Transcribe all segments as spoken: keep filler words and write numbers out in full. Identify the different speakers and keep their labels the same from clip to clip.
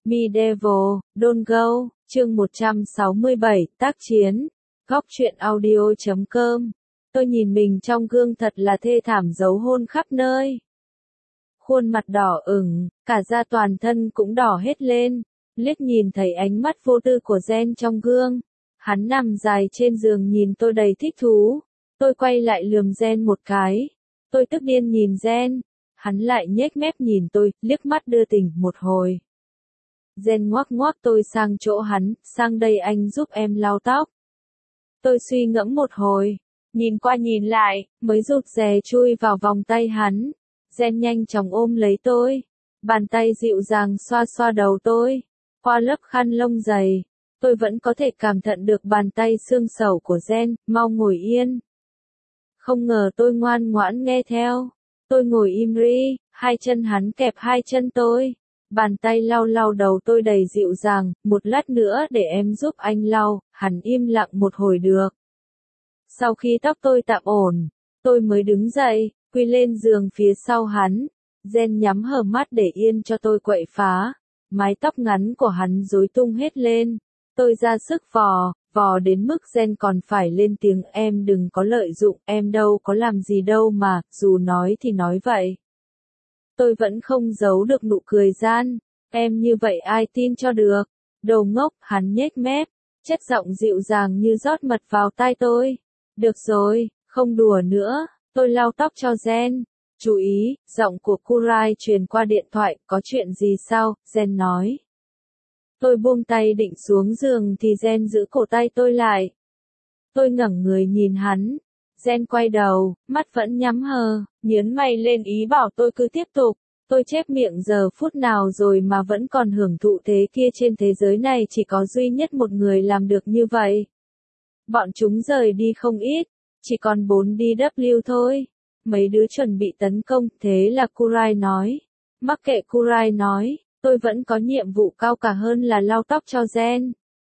Speaker 1: Medieval, Don't Go, chương một trăm sáu mươi bảy, tác chiến. Góc truyện audio chấm com. Tôi nhìn mình trong gương thật là thê thảm, dấu hôn khắp nơi. Khuôn mặt đỏ ửng, cả da toàn thân cũng đỏ hết lên. Liếc nhìn thấy ánh mắt vô tư của Gen trong gương. Hắn nằm dài trên giường nhìn tôi đầy thích thú. Tôi quay lại lườm Gen một cái. Tôi tức điên nhìn Gen. Hắn lại nhếch mép nhìn tôi, liếc mắt đưa tình một hồi. Gen ngoắc ngoắc tôi sang chỗ hắn, sang đây anh giúp em lau tóc. Tôi suy ngẫm một hồi, nhìn qua nhìn lại, mới rụt rè chui vào vòng tay hắn. Gen nhanh chóng ôm lấy tôi, bàn tay dịu dàng xoa xoa đầu tôi, qua lớp khăn lông dày. Tôi vẫn có thể cảm nhận được bàn tay xương sẩu của Gen, mau ngồi yên. Không ngờ tôi ngoan ngoãn nghe theo. Tôi ngồi im ri, hai chân hắn kẹp hai chân tôi. Bàn tay lau lau đầu tôi đầy dịu dàng, một lát nữa để em giúp anh lau, hắn im lặng một hồi được. Sau khi tóc tôi tạm ổn, tôi mới đứng dậy, quy lên giường phía sau hắn. Gen nhắm hờ mắt để yên cho tôi quậy phá. Mái tóc ngắn của hắn rối tung hết lên. Tôi ra sức vò, vò đến mức Gen còn phải lên tiếng, em đừng có lợi dụng, em đâu có làm gì đâu mà, dù nói thì nói vậy. Tôi vẫn không giấu được nụ cười gian, em như vậy ai tin cho được, đồ ngốc, hắn nhếch mép, chất giọng dịu dàng như rót mật vào tai tôi. Được rồi, không đùa nữa, tôi lau tóc cho Gen. Chú ý, giọng của Kurai truyền qua điện thoại, có chuyện gì sao, Gen nói. Tôi buông tay định xuống giường thì Gen giữ cổ tay tôi lại. Tôi ngẩng người nhìn hắn. Gen quay đầu, mắt vẫn nhắm hờ, nhớn mày lên ý bảo tôi cứ tiếp tục. Tôi chép miệng giờ phút nào rồi mà vẫn còn hưởng thụ thế kia, trên thế giới này chỉ có duy nhất một người làm được như vậy. Bọn chúng rời đi không ít, chỉ còn bốn đê vê thôi. Mấy đứa chuẩn bị tấn công, thế là Kurai nói. Mắc kệ Kurai nói, tôi vẫn có nhiệm vụ cao cả hơn là lau tóc cho Gen.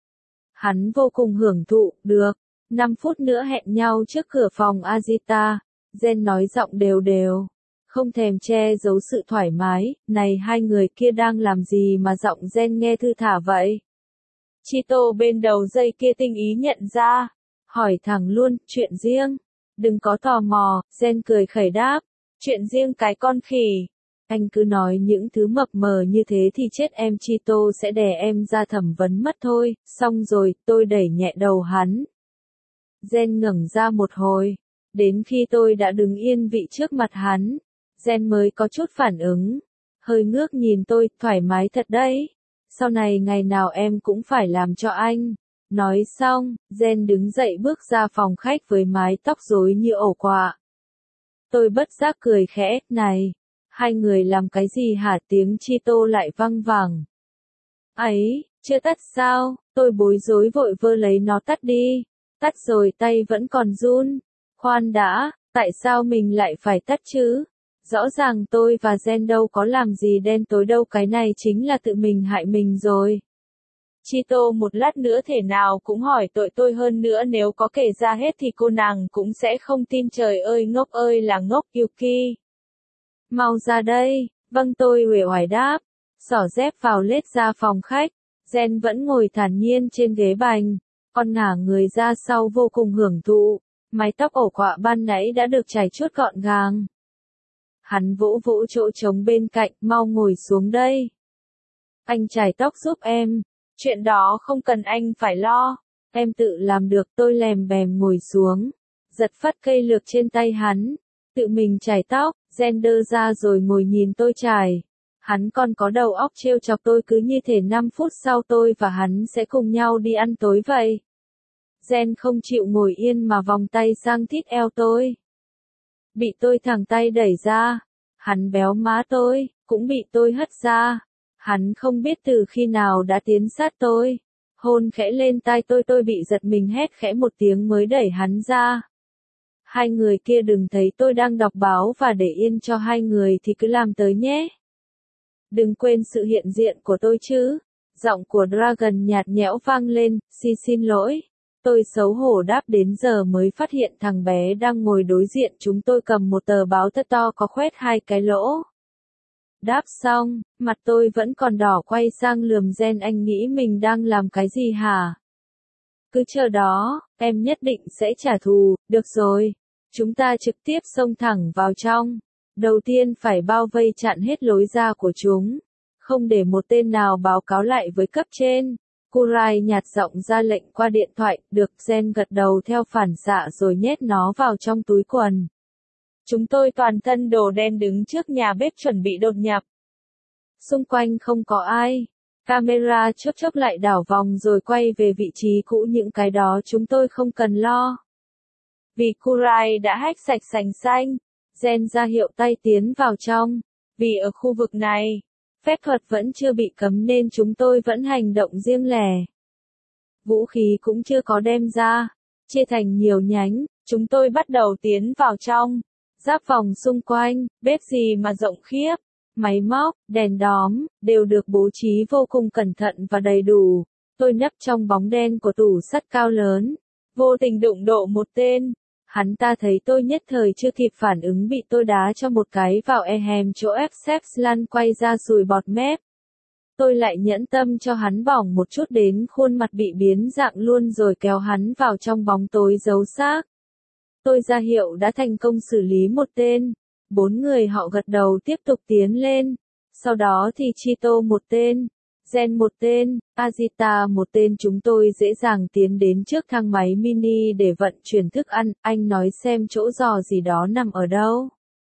Speaker 1: Hắn vô cùng hưởng thụ, được. năm phút nữa hẹn nhau trước cửa phòng Azita. Gen nói giọng đều đều. Không thèm che giấu sự thoải mái, này hai người kia đang làm gì mà giọng Gen nghe thư thả vậy? Chito bên đầu dây kia tinh ý nhận ra. Hỏi thẳng luôn, chuyện riêng. Đừng có tò mò, Gen cười khẩy đáp. Chuyện riêng cái con khỉ. Anh cứ nói những thứ mập mờ như thế thì chết em, Chito sẽ đè em ra thẩm vấn mất thôi. Xong rồi, tôi đẩy nhẹ đầu hắn. Gen ngẩng ra một hồi. Đến khi tôi đã đứng yên vị trước mặt hắn, Gen mới có chút phản ứng. Hơi ngước nhìn tôi, thoải mái thật đấy. Sau này ngày nào em cũng phải làm cho anh. Nói xong, Gen đứng dậy bước ra phòng khách với mái tóc rối như ổ quạ. Tôi bất giác cười khẽ, này, hai người làm cái gì hả, tiếng Chito lại văng vẳng. Ấy, chưa tắt sao, tôi bối rối vội vơ lấy nó tắt đi. Tắt rồi, tay vẫn còn run. Khoan đã, tại sao mình lại phải tắt chứ? Rõ ràng tôi và Gen đâu có làm gì đen tối đâu, cái này chính là tự mình hại mình rồi. Chito một lát nữa thể nào cũng hỏi tội tôi, hơn nữa nếu có kể ra hết thì cô nàng cũng sẽ không tin. Trời ơi, ngốc ơi là ngốc, Yuki. Mau ra đây, vâng, tôi uể oải đáp, xỏ dép vào lết ra phòng khách. Gen vẫn ngồi thản nhiên trên ghế bành, còn ngả người ra sau vô cùng hưởng thụ. Mái tóc ổ quạ ban nãy đã được chải chuốt gọn gàng. Hắn vỗ vỗ chỗ trống bên cạnh, mau ngồi xuống đây. Anh chải tóc giúp em. Chuyện đó không cần anh phải lo. Em tự làm được, tôi lèm bèm ngồi xuống. Giật phắt cây lược trên tay hắn. Tự mình chải tóc, Gen đơ ra rồi ngồi nhìn tôi chải. Hắn còn có đầu óc trêu chọc tôi, cứ như thể năm phút sau tôi và hắn sẽ cùng nhau đi ăn tối vậy. Gen không chịu ngồi yên mà vòng tay sang thít eo tôi. Bị tôi thẳng tay đẩy ra. Hắn béo má tôi, cũng bị tôi hất ra. Hắn không biết từ khi nào đã tiến sát tôi. Hôn khẽ lên tai tôi, tôi bị giật mình hét khẽ một tiếng mới đẩy hắn ra. Hai người kia đừng thấy tôi đang đọc báo và để yên cho hai người thì cứ làm tới nhé. Đừng quên sự hiện diện của tôi chứ. Giọng của Dragon nhạt nhẽo vang lên, xin xin lỗi. Tôi xấu hổ đáp, đến giờ mới phát hiện thằng bé đang ngồi đối diện chúng tôi cầm một tờ báo thật to có khoét hai cái lỗ. Đáp xong, mặt tôi vẫn còn đỏ quay sang lườm Gen, anh nghĩ mình đang làm cái gì hả? Cứ chờ đó, em nhất định sẽ trả thù, được rồi. Chúng ta trực tiếp xông thẳng vào trong. Đầu tiên phải bao vây chặn hết lối ra của chúng. Không để một tên nào báo cáo lại với cấp trên. Kurai nhạt giọng ra lệnh qua điện thoại, được. Gen gật đầu theo phản xạ rồi nhét nó vào trong túi quần. Chúng tôi toàn thân đồ đen đứng trước nhà bếp chuẩn bị đột nhập. Xung quanh không có ai. Camera chớp chớp lại đảo vòng rồi quay về vị trí cũ, những cái đó chúng tôi không cần lo. Vì Kurai đã hack sạch sành xanh, Gen ra hiệu tay tiến vào trong. Vì ở khu vực này, phép thuật vẫn chưa bị cấm nên chúng tôi vẫn hành động riêng lẻ. Vũ khí cũng chưa có đem ra. Chia thành nhiều nhánh, chúng tôi bắt đầu tiến vào trong. Giáp vòng xung quanh, bếp gì mà rộng khiếp. Máy móc, đèn đóm, đều được bố trí vô cùng cẩn thận và đầy đủ. Tôi nấp trong bóng đen của tủ sắt cao lớn. Vô tình đụng độ một tên. Hắn ta thấy tôi nhất thời chưa kịp phản ứng bị tôi đá cho một cái vào e hèm chỗ ép xếp lăn quay ra sùi bọt mép. Tôi lại nhẫn tâm cho hắn bỏng một chút đến khuôn mặt bị biến dạng luôn rồi kéo hắn vào trong bóng tối giấu xác. Tôi ra hiệu đã thành công xử lý một tên. Bốn người họ gật đầu tiếp tục tiến lên. Sau đó thì Chito một tên, Gen một tên, Azita một tên. Chúng tôi dễ dàng tiến đến trước thang máy mini để vận chuyển thức ăn. Anh nói xem chỗ giò gì đó nằm ở đâu.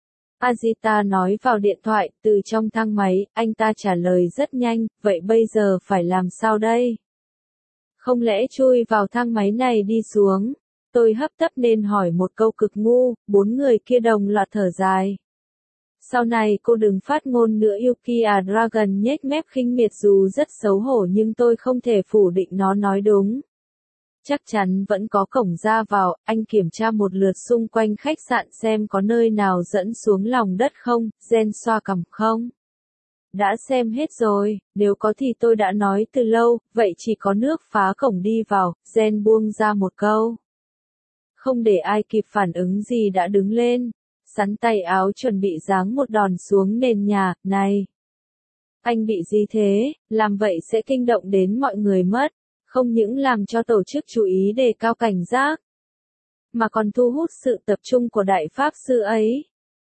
Speaker 1: Azita nói vào điện thoại, từ trong thang máy. Anh ta trả lời rất nhanh, vậy bây giờ phải làm sao đây? Không lẽ chui vào thang máy này đi xuống? Tôi hấp tấp nên hỏi một câu cực ngu. Bốn người kia đồng loạt thở dài. Sau này cô đừng phát ngôn nữa. Yukiya Dragon nhếch mép khinh miệt, dù rất xấu hổ nhưng tôi không thể phủ định nó nói đúng. Chắc chắn vẫn có cổng ra vào. Anh kiểm tra một lượt xung quanh khách sạn xem có nơi nào dẫn xuống lòng đất không. Gen xoa cằm không. Đã xem hết rồi, nếu có thì tôi đã nói từ lâu, vậy chỉ có nước phá cổng đi vào. Gen buông ra một câu. Không để ai kịp phản ứng gì đã đứng lên, sắn tay áo chuẩn bị giáng một đòn xuống nền nhà. Này! Anh bị gì thế? Làm vậy sẽ kinh động đến mọi người mất. Không những làm cho tổ chức chú ý đề cao cảnh giác, mà còn thu hút sự tập trung của đại pháp sư ấy.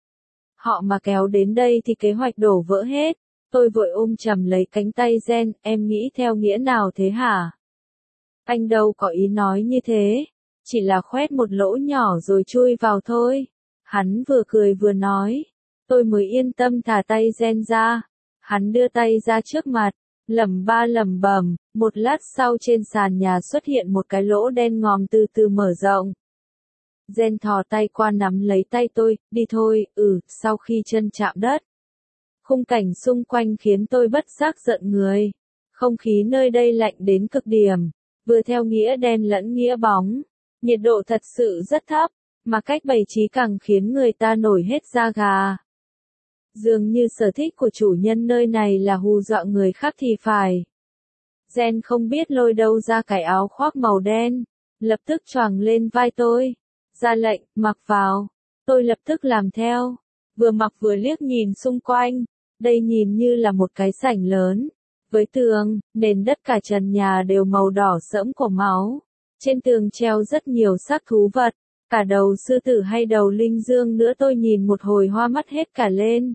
Speaker 1: Họ mà kéo đến đây thì kế hoạch đổ vỡ hết. Tôi vội ôm chầm lấy cánh tay Gen, em nghĩ theo nghĩa nào thế hả? Anh đâu có ý nói như thế. Chỉ là khoét một lỗ nhỏ rồi chui vào thôi. Hắn vừa cười vừa nói. Tôi mới yên tâm thả tay Gen ra. Hắn đưa tay ra trước mặt, lẩm ba lẩm bẩm. Một lát sau trên sàn nhà xuất hiện một cái lỗ đen ngòm từ từ mở rộng. Gen thò tay qua nắm lấy tay tôi, đi thôi. Ừ, sau khi chân chạm đất, khung cảnh xung quanh khiến tôi bất giác giận người. Không khí nơi đây lạnh đến cực điểm, vừa theo nghĩa đen lẫn nghĩa bóng. Nhiệt độ thật sự rất thấp, mà cách bày trí càng khiến người ta nổi hết da gà. Dường như sở thích của chủ nhân nơi này là hù dọa người khác thì phải. Gen không biết lôi đâu ra cái áo khoác màu đen, lập tức choàng lên vai tôi. Ra lệnh, mặc vào. Tôi lập tức làm theo. Vừa mặc vừa liếc nhìn xung quanh. Đây nhìn như là một cái sảnh lớn. Với tường, nền đất cả trần nhà đều màu đỏ sẫm của máu. Trên tường treo rất nhiều xác thú vật, cả đầu sư tử hay đầu linh dương nữa. Tôi nhìn một hồi hoa mắt hết cả lên.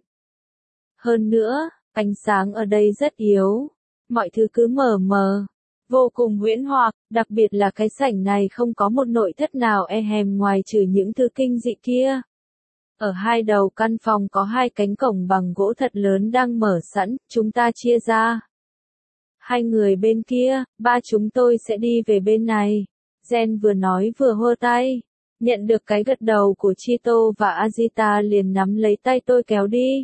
Speaker 1: Hơn nữa, ánh sáng ở đây rất yếu. Mọi thứ cứ mờ mờ, vô cùng huyễn hoặc, đặc biệt là cái sảnh này không có một nội thất nào e hèm ngoài trừ những thứ kinh dị kia. Ở hai đầu căn phòng có hai cánh cổng bằng gỗ thật lớn đang mở sẵn, chúng ta chia ra. Hai người bên kia, ba chúng tôi sẽ đi về bên này. Gen vừa nói vừa hô tay. Nhận được cái gật đầu của Chito và Azita liền nắm lấy tay tôi kéo đi.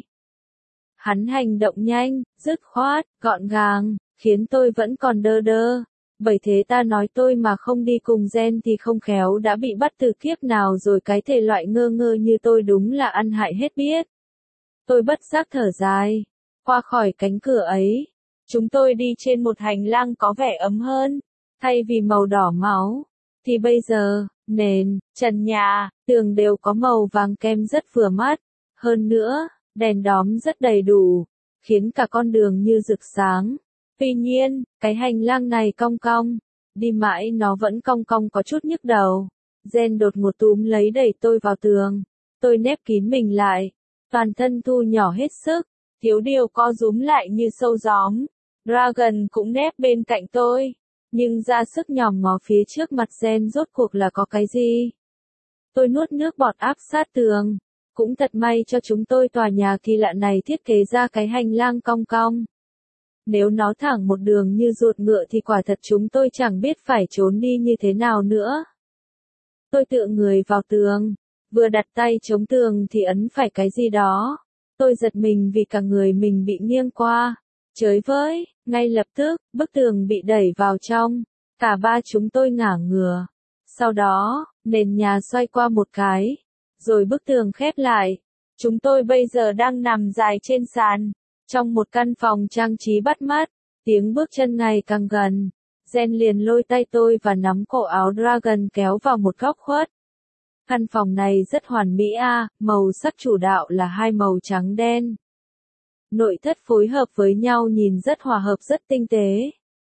Speaker 1: Hắn hành động nhanh, dứt khoát, gọn gàng, khiến tôi vẫn còn đơ đơ. Bởi thế ta nói tôi mà không đi cùng Gen thì không khéo đã bị bắt từ kiếp nào rồi. Cái thể loại ngơ ngơ như tôi đúng là ăn hại hết biết. Tôi bất giác thở dài. Qua khỏi cánh cửa ấy, chúng tôi đi trên một hành lang có vẻ ấm hơn. Thay vì màu đỏ máu, thì bây giờ, nền, trần nhà, tường đều có màu vàng kem rất vừa mắt. Hơn nữa, đèn đóm rất đầy đủ. khiến cả con đường như rực sáng. Tuy nhiên, cái hành lang này cong cong, đi mãi nó vẫn cong cong có chút nhức đầu. Jen đột ngột túm lấy đẩy tôi vào tường. Tôi nép kín mình lại, toàn thân thu nhỏ hết sức, thiếu điều co rúm lại như sâu gióm. Dragon cũng nép bên cạnh tôi, nhưng ra sức nhòm ngó phía trước mặt Jen rốt cuộc là có cái gì. Tôi nuốt nước bọt áp sát tường. Cũng thật may cho chúng tôi tòa nhà kỳ lạ này thiết kế ra cái hành lang cong cong. Nếu nó thẳng một đường như ruột ngựa thì quả thật chúng tôi chẳng biết phải trốn đi như thế nào nữa. Tôi tựa người vào tường, vừa đặt tay chống tường thì ấn phải cái gì đó. Tôi giật mình vì cả người mình bị nghiêng qua. Chới với, ngay lập tức, bức tường bị đẩy vào trong. Cả ba chúng tôi ngả ngửa. Sau đó, nền nhà xoay qua một cái. Rồi bức tường khép lại. Chúng tôi bây giờ đang nằm dài trên sàn, trong một căn phòng trang trí bắt mắt. Tiếng bước chân ngày càng gần. Jen liền lôi tay tôi và nắm cổ áo Dragon kéo vào một góc khuất. Căn phòng này rất hoàn mỹ a, màu sắc chủ đạo là hai màu trắng đen. Nội thất phối hợp với nhau nhìn rất hòa hợp rất tinh tế.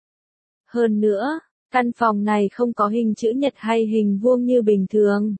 Speaker 1: Hơn nữa, căn phòng này không có hình chữ nhật hay hình vuông như bình thường.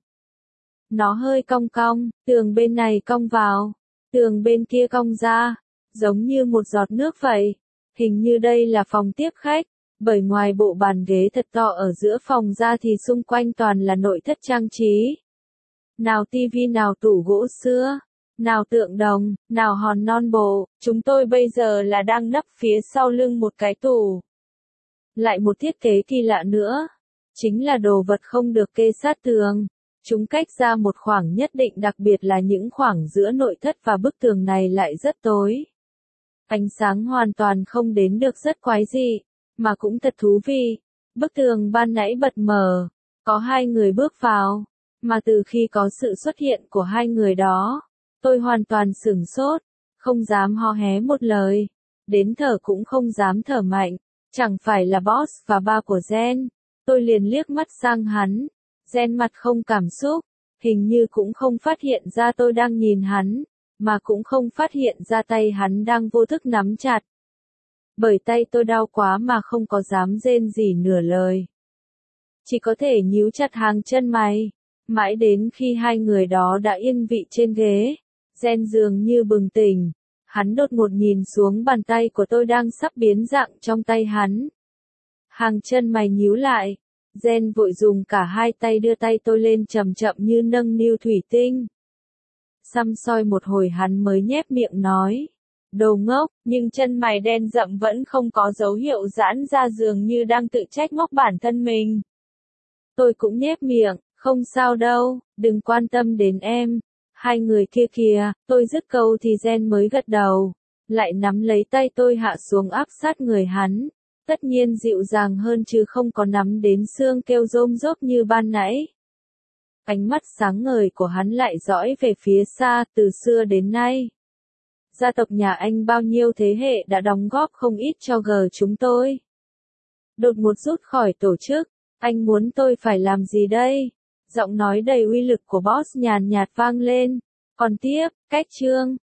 Speaker 1: Nó hơi cong cong, tường bên này cong vào, tường bên kia cong ra, giống như một giọt nước vậy. Hình như đây là phòng tiếp khách, bởi ngoài bộ bàn ghế thật to ở giữa phòng ra thì xung quanh toàn là nội thất trang trí. Nào tivi, nào tủ gỗ sữa, nào tượng đồng, nào hòn non bộ. Chúng tôi bây giờ là đang nấp phía sau lưng một cái tủ. Lại một thiết kế kỳ lạ nữa, chính là đồ vật không được kê sát tường. Chúng cách ra một khoảng nhất định, đặc biệt là những khoảng giữa nội thất và bức tường này lại rất tối. Ánh sáng hoàn toàn không đến được, rất quái dị, mà cũng thật thú vị. Bức tường ban nãy bật mở, có hai người bước vào, mà từ khi có sự xuất hiện của hai người đó, tôi hoàn toàn sửng sốt, không dám hò hé một lời, đến thở cũng không dám thở mạnh. Chẳng phải là boss và ba của Jen. Tôi liền liếc mắt sang hắn. Jen mặt không cảm xúc, hình như cũng không phát hiện ra tôi đang nhìn hắn, mà cũng không phát hiện ra tay hắn đang vô thức nắm chặt. Bởi tay tôi đau quá mà không có dám rên gì nửa lời. Chỉ có thể nhíu chặt hàng chân mày, mãi đến khi hai người đó đã yên vị trên ghế. Jen dường như bừng tỉnh, hắn đột ngột nhìn xuống bàn tay của tôi đang sắp biến dạng trong tay hắn. Hàng chân mày nhíu lại. Jen vội dùng cả hai tay đưa tay tôi lên chậm chậm như nâng niu thủy tinh. Săm soi một hồi hắn mới nhếch miệng nói. Đồ ngốc, nhưng chân mày đen rậm vẫn không có dấu hiệu giãn ra, dường như đang tự trách móc bản thân mình. Tôi cũng nhếch miệng, không sao đâu, đừng quan tâm đến em. Hai người kia kìa, tôi dứt câu thì Jen mới gật đầu. Lại nắm lấy tay tôi hạ xuống áp sát người hắn. Tất nhiên dịu dàng hơn chứ không có nắm đến xương kêu rôm rốp như ban nãy. Ánh mắt sáng ngời của hắn lại dõi về phía xa, từ xưa đến nay. Gia tộc nhà anh bao nhiêu thế hệ đã đóng góp không ít cho G chúng tôi. Đột ngột rút khỏi tổ chức, anh muốn tôi phải làm gì đây? Giọng nói đầy uy lực của boss nhàn nhạt vang lên. Còn tiếp, cách chương.